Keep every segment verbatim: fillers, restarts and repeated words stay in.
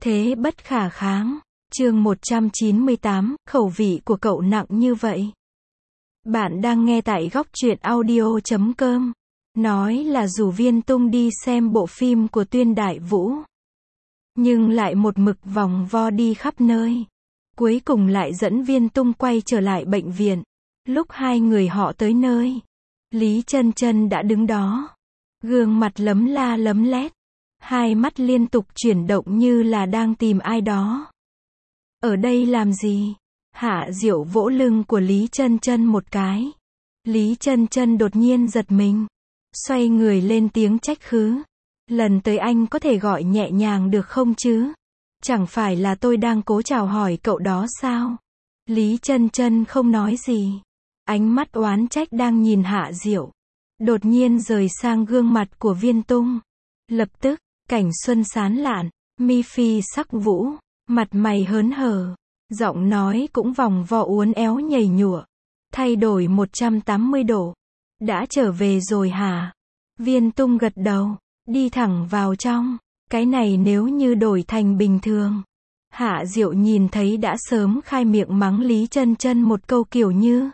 Thế bất khả kháng. Chương một trăm chín mươi tám, khẩu vị của cậu nặng như vậy. Bạn đang nghe tại góc truyện audio chấm com. Nói là rủ Viên Tung đi xem bộ phim của Tuyên Đại Vũ. Nhưng lại một mực vòng vo đi khắp nơi. Cuối cùng lại dẫn Viên Tung quay trở lại bệnh viện. Lúc hai người họ tới nơi, Lý Chân Chân đã đứng đó. Gương mặt lấm la lấm lét. Hai mắt liên tục chuyển động như là đang tìm ai đó. Ở đây làm gì? Hạ Diệu vỗ lưng của Lý Chân Chân một cái. Lý Chân Chân đột nhiên giật mình. Xoay người lên tiếng trách khứ. Lần tới anh có thể gọi nhẹ nhàng được không chứ? Chẳng phải là tôi đang cố chào hỏi cậu đó sao? Lý Chân Chân không nói gì. Ánh mắt oán trách đang nhìn Hạ Diệu. Đột nhiên rời sang gương mặt của Viên Tung. Lập tức, cảnh xuân sán lạn, mi phi sắc vũ, mặt mày hớn hở, giọng nói cũng vòng vo uốn éo nhảy nhụa, thay đổi một trăm tám mươi độ. Đã trở về rồi hả? Viên Tung gật đầu, đi thẳng vào trong. Cái này nếu như đổi thành bình thường, Hạ Diệu nhìn thấy đã sớm khai miệng mắng Lý Chân Chân một câu kiểu như: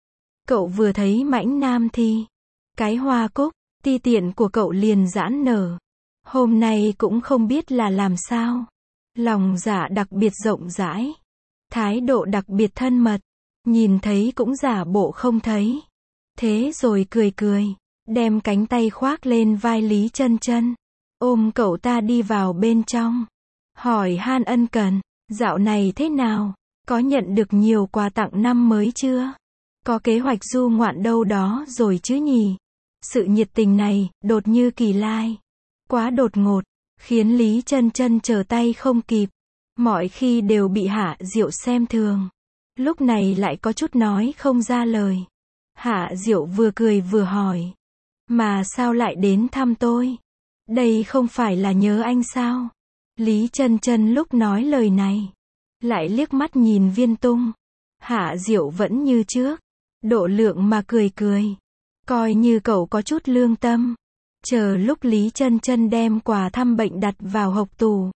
cậu vừa thấy mãnh nam thì cái hoa cúc ti tiện của cậu liền giãn nở. Hôm nay cũng không biết là làm sao. Lòng dạ đặc biệt rộng rãi. Thái độ đặc biệt thân mật. Nhìn thấy cũng giả bộ không thấy. Thế rồi cười cười. Đem cánh tay khoác lên vai Lý Chân Chân. Ôm cậu ta đi vào bên trong. Hỏi han ân cần. Dạo này thế nào? Có nhận được nhiều quà tặng năm mới chưa? Có kế hoạch du ngoạn đâu đó rồi chứ nhỉ? Sự nhiệt tình này, đột như kỳ lai. Quá đột ngột, khiến Lý Chân Chân trở tay không kịp. Mọi khi đều bị Hạ Diệu xem thường. Lúc này lại có chút nói không ra lời. Hạ Diệu vừa cười vừa hỏi. Mà sao lại đến thăm tôi? Đây không phải là nhớ anh sao? Lý Chân Chân lúc nói lời này, lại liếc mắt nhìn Viên Tung. Hạ Diệu vẫn như trước. Độ lượng mà cười cười. Coi như cậu có chút lương tâm. Chờ lúc Lý Chân Chân đem quà thăm bệnh đặt vào hộc tủ,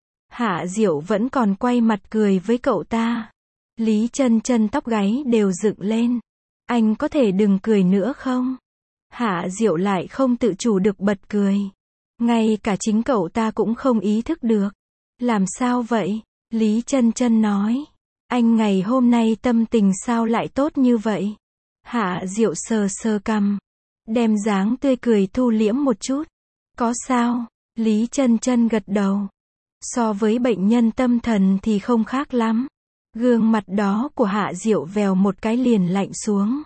Hạ Diệu vẫn còn quay mặt cười với cậu ta. Lý Chân Chân tóc gáy đều dựng lên. Anh có thể đừng cười nữa không? Hạ Diệu lại không tự chủ được bật cười. Ngay cả chính cậu ta cũng không ý thức được. Làm sao vậy? Lý Chân Chân nói. Anh ngày hôm nay tâm tình sao lại tốt như vậy? Hạ Diệu sờ sờ cằm. Đem dáng tươi cười thu liễm một chút. Có sao? Lý Chân Chân gật đầu. So với bệnh nhân tâm thần thì không khác lắm. Gương mặt đó của Hạ Diệu vèo một cái liền lạnh xuống.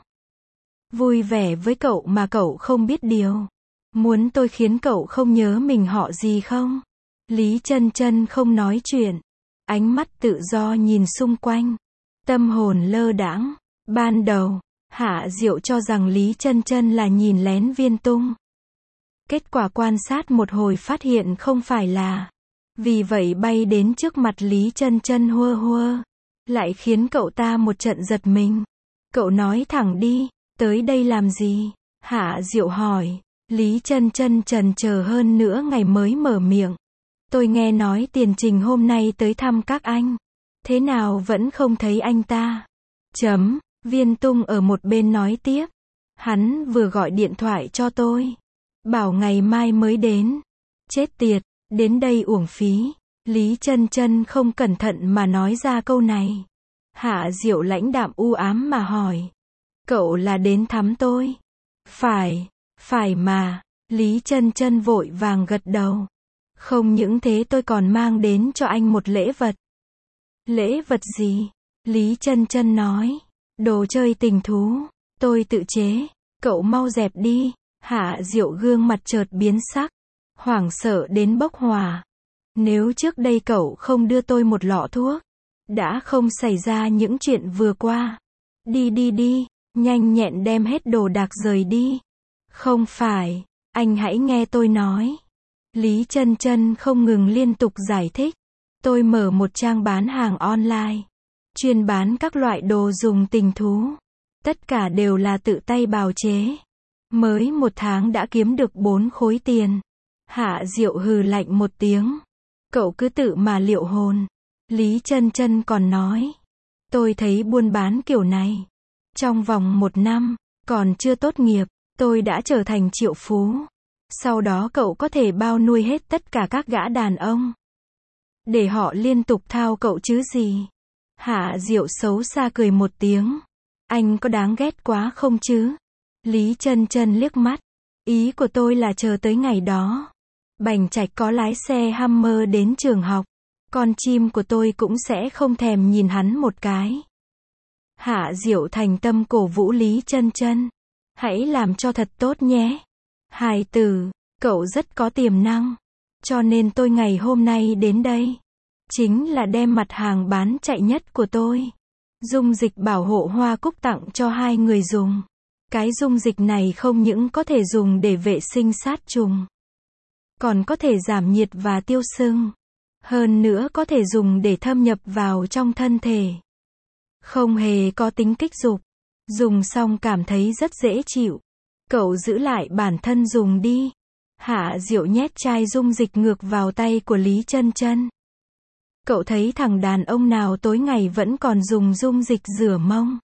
Vui vẻ với cậu mà cậu không biết điều. Muốn tôi khiến cậu không nhớ mình họ gì không? Lý Chân Chân không nói chuyện. Ánh mắt tự do nhìn xung quanh. Tâm hồn lơ đãng. Ban đầu, Hạ Diệu cho rằng Lý Chân Chân là nhìn lén Viên Tung. Kết quả quan sát một hồi phát hiện không phải là. Vì vậy bay đến trước mặt Lý Chân Chân hua hua. Lại khiến cậu ta một trận giật mình. Cậu nói thẳng đi, tới đây làm gì? Hạ Diệu hỏi. Lý Chân Chân chần chờ hơn nữa ngày mới mở miệng. Tôi nghe nói Tiền Trình hôm nay tới thăm các anh. Thế nào vẫn không thấy anh ta? Chấm. Viên Tung ở một bên nói tiếp. Hắn vừa gọi điện thoại cho tôi. Bảo ngày mai mới đến. Chết tiệt, đến đây uổng phí. Lý Chân Chân không cẩn thận mà nói ra câu này. Hạ Diệu lãnh đạm u ám mà hỏi. Cậu là đến thăm tôi? Phải, phải mà. Lý Chân Chân vội vàng gật đầu. Không những thế tôi còn mang đến cho anh một lễ vật. Lễ vật gì? Lý Chân Chân nói. Đồ chơi tình thú. Tôi tự chế. Cậu mau dẹp đi. Hạ Diệu gương mặt chợt biến sắc. Hoảng sợ đến bốc hỏa. Nếu trước đây cậu không đưa tôi một lọ thuốc, đã không xảy ra những chuyện vừa qua. Đi đi đi. Nhanh nhẹn đem hết đồ đạc rời đi. Không phải. Anh hãy nghe tôi nói. Lý Chân Chân không ngừng liên tục giải thích. Tôi mở một trang bán hàng online. Chuyên bán các loại đồ dùng tình thú. Tất cả đều là tự tay bào chế. Mới một tháng đã kiếm được bốn khối tiền. Hạ Diệu hừ lạnh một tiếng. Cậu cứ tự mà liệu hồn. Lý Chân Chân còn nói. Tôi thấy buôn bán kiểu này. Trong vòng một năm, còn chưa tốt nghiệp, tôi đã trở thành triệu phú. Sau đó cậu có thể bao nuôi hết tất cả các gã đàn ông. Để họ liên tục thao cậu chứ gì. Hạ Diệu xấu xa cười một tiếng. Anh có đáng ghét quá không chứ? Lý Chân Chân liếc mắt. Ý của tôi là chờ tới ngày đó. Bành Trạch có lái xe Hummer đến trường học. Con chim của tôi cũng sẽ không thèm nhìn hắn một cái. Hạ Diệu thành tâm cổ vũ Lý Chân Chân. Hãy làm cho thật tốt nhé. Hài tử, cậu rất có tiềm năng. Cho nên tôi ngày hôm nay đến đây. Chính là đem mặt hàng bán chạy nhất của tôi. Dung dịch bảo hộ hoa cúc tặng cho hai người dùng. Cái dung dịch này không những có thể dùng để vệ sinh sát trùng. Còn có thể giảm nhiệt và tiêu sưng. Hơn nữa có thể dùng để thâm nhập vào trong thân thể. Không hề có tính kích dục. Dùng xong cảm thấy rất dễ chịu. Cậu giữ lại bản thân dùng đi. Hạ Diệu nhét chai dung dịch ngược vào tay của Lý Chân Chân. Cậu thấy thằng đàn ông nào tối ngày vẫn còn dùng dung dịch rửa mông.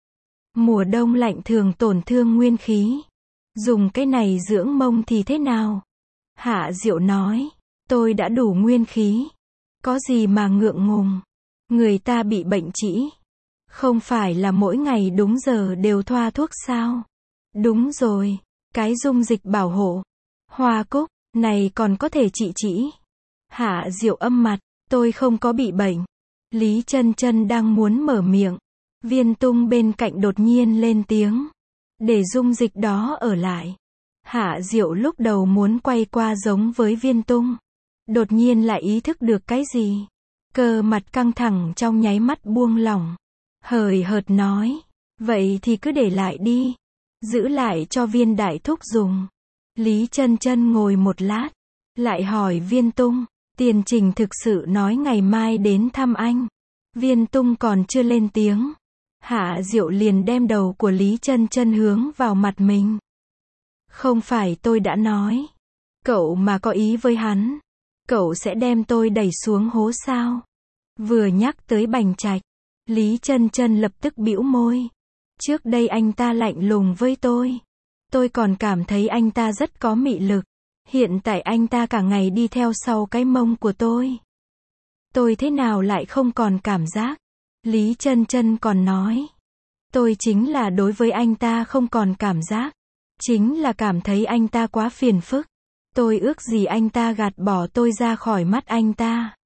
Mùa đông lạnh thường tổn thương nguyên khí. Dùng cái này dưỡng mông thì thế nào? Hạ Diệu nói. Tôi đã đủ nguyên khí. Có gì mà ngượng ngùng. Người ta bị bệnh trĩ. Không phải là mỗi ngày đúng giờ đều thoa thuốc sao? Đúng rồi. Cái dung dịch bảo hộ. Hoa cúc, này còn có thể trị trĩ. Hạ Diệu âm mặt. Tôi không có bị bệnh. Lý Chân Chân đang muốn mở miệng. Viên Tung bên cạnh đột nhiên lên tiếng. Để dung dịch đó ở lại. Hạ Diệu lúc đầu muốn quay qua giống với Viên Tung. Đột nhiên lại ý thức được cái gì. Cơ mặt căng thẳng trong nháy mắt buông lỏng. Hời hợt nói. Vậy thì cứ để lại đi. Giữ lại cho Viên đại thúc dùng. Lý Chân Chân ngồi một lát. Lại hỏi Viên Tung. Tiền Trình thực sự nói ngày mai đến thăm anh. Viên Tung còn chưa lên tiếng. Hạ Diệu liền đem đầu của Lý Chân Chân hướng vào mặt mình. Không phải tôi đã nói. Cậu mà có ý với hắn. Cậu sẽ đem tôi đẩy xuống hố sao? Vừa nhắc tới Bành Trạch. Lý Chân Chân lập tức bĩu môi. Trước đây anh ta lạnh lùng với tôi. Tôi còn cảm thấy anh ta rất có mị lực. Hiện tại anh ta cả ngày đi theo sau cái mông của tôi. Tôi thế nào lại không còn cảm giác? Lý Chân Chân còn nói. Tôi chính là đối với anh ta không còn cảm giác. Chính là cảm thấy anh ta quá phiền phức. Tôi ước gì anh ta gạt bỏ tôi ra khỏi mắt anh ta.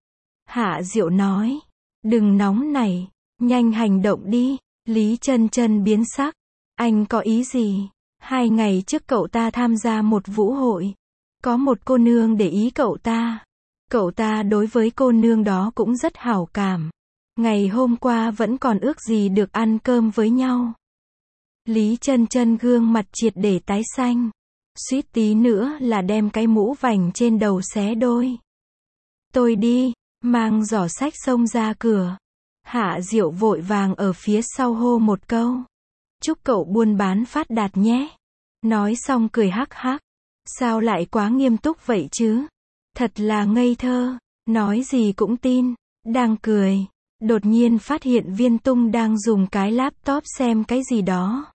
Hạ Diệu nói. Đừng nóng nảy. Nhanh hành động đi. Lý Chân Chân biến sắc. Anh có ý gì? Hai ngày trước cậu ta tham gia một vũ hội. Có một cô nương để ý cậu ta. Cậu ta đối với cô nương đó cũng rất hảo cảm. Ngày hôm qua vẫn còn ước gì được ăn cơm với nhau. Lý Chân Chân gương mặt triệt để tái xanh. Suýt tí nữa là đem cái mũ vành trên đầu xé đôi. Tôi đi, mang giỏ sách xông ra cửa. Hạ Diệu vội vàng ở phía sau hô một câu. Chúc cậu buôn bán phát đạt nhé. Nói xong cười hắc hắc. Sao lại quá nghiêm túc vậy chứ? Thật là ngây thơ. Nói gì cũng tin. Đang cười. Đột nhiên phát hiện Viên Tung đang dùng cái laptop xem cái gì đó.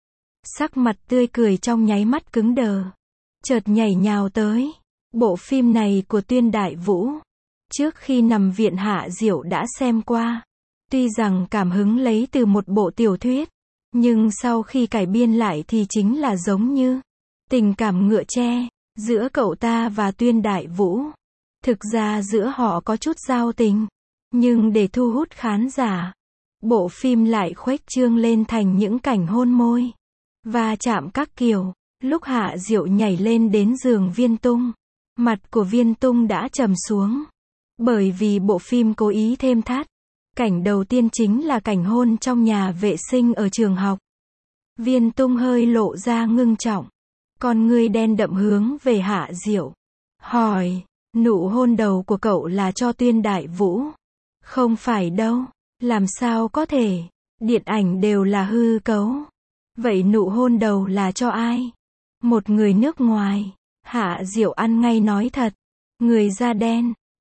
Sắc mặt tươi cười trong nháy mắt cứng đờ. Chợt nhảy nhào tới. Bộ phim này của Tuyên Đại Vũ. Trước khi nằm viện Hạ Diệu đã xem qua. Tuy rằng cảm hứng lấy từ một bộ tiểu thuyết. Nhưng sau khi cải biên lại thì chính là giống như tình cảm ngựa tre. Giữa cậu ta và Tuyên Đại Vũ. Thực ra giữa họ có chút giao tình. Nhưng để thu hút khán giả. Bộ phim lại khuếch trương lên thành những cảnh hôn môi. Và chạm các kiểu. Lúc Hạ Diệu nhảy lên đến giường Viên Tung. Mặt của Viên Tung đã trầm xuống. Bởi vì bộ phim cố ý thêm thắt. Cảnh đầu tiên chính là cảnh hôn trong nhà vệ sinh ở trường học. Viên Tung hơi lộ ra ngưng trọng. Con ngươi đen đậm hướng về Hạ Diệu. Hỏi, nụ hôn đầu của cậu là cho Tuyên Đại Vũ? Không phải đâu. Làm sao có thể? Điện ảnh đều là hư cấu. Vậy nụ hôn đầu là cho ai? Một người nước ngoài. Hạ Diệu ăn ngay nói thật. Người da đen.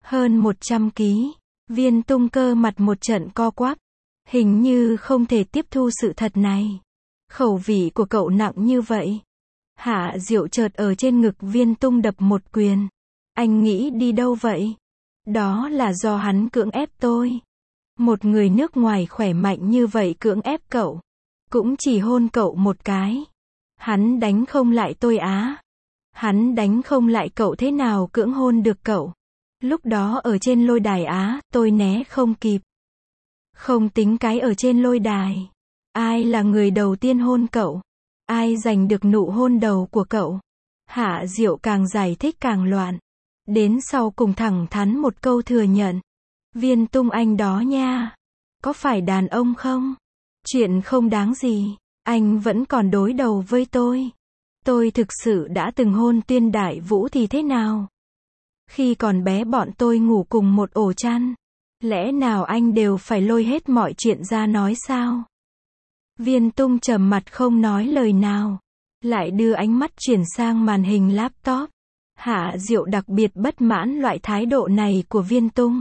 Hơn một trăm ki lô gam. Viên Tung cơ mặt một trận co quắp. Hình như không thể tiếp thu sự thật này. Khẩu vị của cậu nặng như vậy. Hạ Diệu chợt ở trên ngực Viên Tung đập một quyền. Anh nghĩ đi đâu vậy? Đó là do hắn cưỡng ép tôi. Một người nước ngoài khỏe mạnh như vậy cưỡng ép cậu. Cũng chỉ hôn cậu một cái. Hắn đánh không lại tôi á. Hắn đánh không lại cậu thế nào cưỡng hôn được cậu. Lúc đó ở trên lôi đài á, tôi né không kịp. Không tính cái ở trên lôi đài. Ai là người đầu tiên hôn cậu? Ai giành được nụ hôn đầu của cậu? Hạ Diệu càng giải thích càng loạn. Đến sau cùng thẳng thắn một câu thừa nhận. Viên Tung anh đó nha. Có phải đàn ông không? Chuyện không đáng gì. Anh vẫn còn đối đầu với tôi. Tôi thực sự đã từng hôn Tuyên Đại Vũ thì thế nào? Khi còn bé bọn tôi ngủ cùng một ổ chăn. Lẽ nào anh đều phải lôi hết mọi chuyện ra nói sao? Viên Tung trầm mặt không nói lời nào. Lại đưa ánh mắt chuyển sang màn hình laptop. Hạ Diệu đặc biệt bất mãn loại thái độ này của Viên Tung.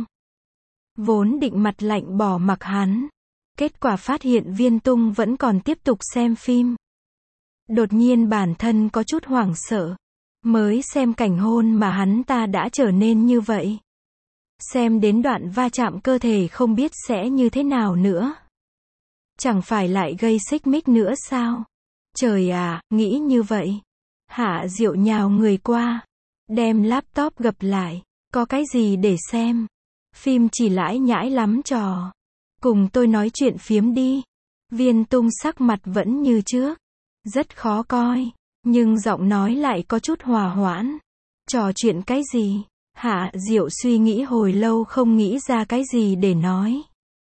Vốn định mặt lạnh bỏ mặc hắn. Kết quả phát hiện Viên Tung vẫn còn tiếp tục xem phim. Đột nhiên bản thân có chút hoảng sợ. Mới xem cảnh hôn mà hắn ta đã trở nên như vậy. Xem đến đoạn va chạm cơ thể không biết sẽ như thế nào nữa. Chẳng phải lại gây xích mích nữa sao? Trời à, nghĩ như vậy. Hạ Diệu nhào người qua. Đem laptop gập lại. Có cái gì để xem? Phim chỉ lãi nhãi lắm trò. Cùng tôi nói chuyện phiếm đi. Viên Tung sắc mặt vẫn như trước. Rất khó coi. Nhưng giọng nói lại có chút hòa hoãn. Trò chuyện cái gì? Hạ Diệu suy nghĩ hồi lâu không nghĩ ra cái gì để nói.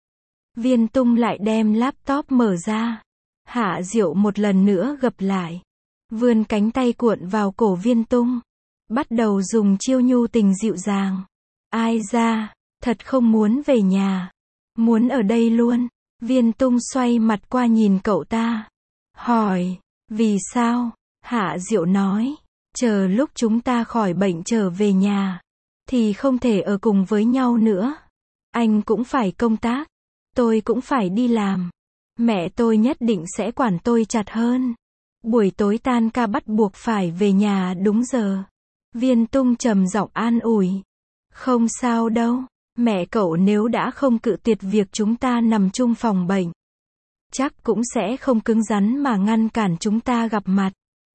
Viên Tung lại đem laptop mở ra. Hạ Diệu một lần nữa gập lại. Vươn cánh tay cuộn vào cổ Viên Tung. Bắt đầu dùng chiêu nhu tình dịu dàng. Ai da, thật không muốn về nhà. Muốn ở đây luôn. Viên Tung xoay mặt qua nhìn cậu ta. Hỏi, vì sao? Hạ Diệu nói, chờ lúc chúng ta khỏi bệnh trở về nhà. Thì không thể ở cùng với nhau nữa. Anh cũng phải công tác. Tôi cũng phải đi làm. Mẹ tôi nhất định sẽ quản tôi chặt hơn. Buổi tối tan ca bắt buộc phải về nhà đúng giờ. Viên Tung trầm giọng an ủi. Không sao đâu. Mẹ cậu nếu đã không cự tuyệt việc chúng ta nằm chung phòng bệnh. Chắc cũng sẽ không cứng rắn mà ngăn cản chúng ta gặp mặt.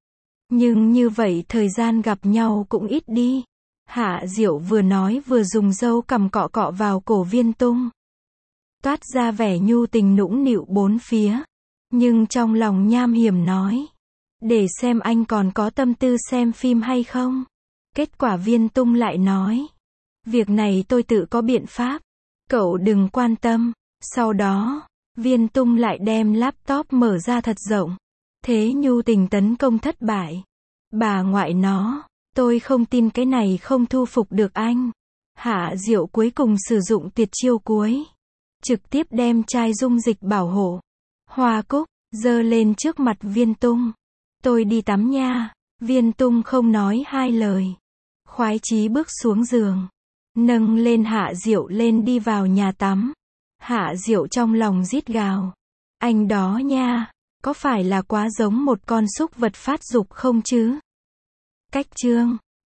Nhưng như vậy thời gian gặp nhau cũng ít đi. Hạ Diệu vừa nói vừa dùng dâu cằm cọ cọ vào cổ Viên Tung. Toát ra vẻ nhu tình nũng nịu bốn phía. Nhưng trong lòng nham hiểm nói. Để xem anh còn có tâm tư xem phim hay không. Kết quả Viên Tung lại nói. Việc này tôi tự có biện pháp. Cậu đừng quan tâm. Sau đó, Viên Tung lại đem laptop mở ra thật rộng. Thế nhu tình tấn công thất bại. Bà ngoại nó. Tôi không tin cái này không thu phục được anh. Hạ Diệu cuối cùng sử dụng tuyệt chiêu cuối. Trực tiếp đem chai dung dịch bảo hộ. Hoa cúc, giơ lên trước mặt Viên Tung. Tôi đi tắm nha. Viên Tung không nói hai lời. Khoái chí bước xuống giường. Nâng lên Hạ Diệu lên đi vào nhà tắm. Hạ Diệu trong lòng rít gào. Anh đó nha. Có phải là quá giống một con súc vật phát dục không chứ? Cách chương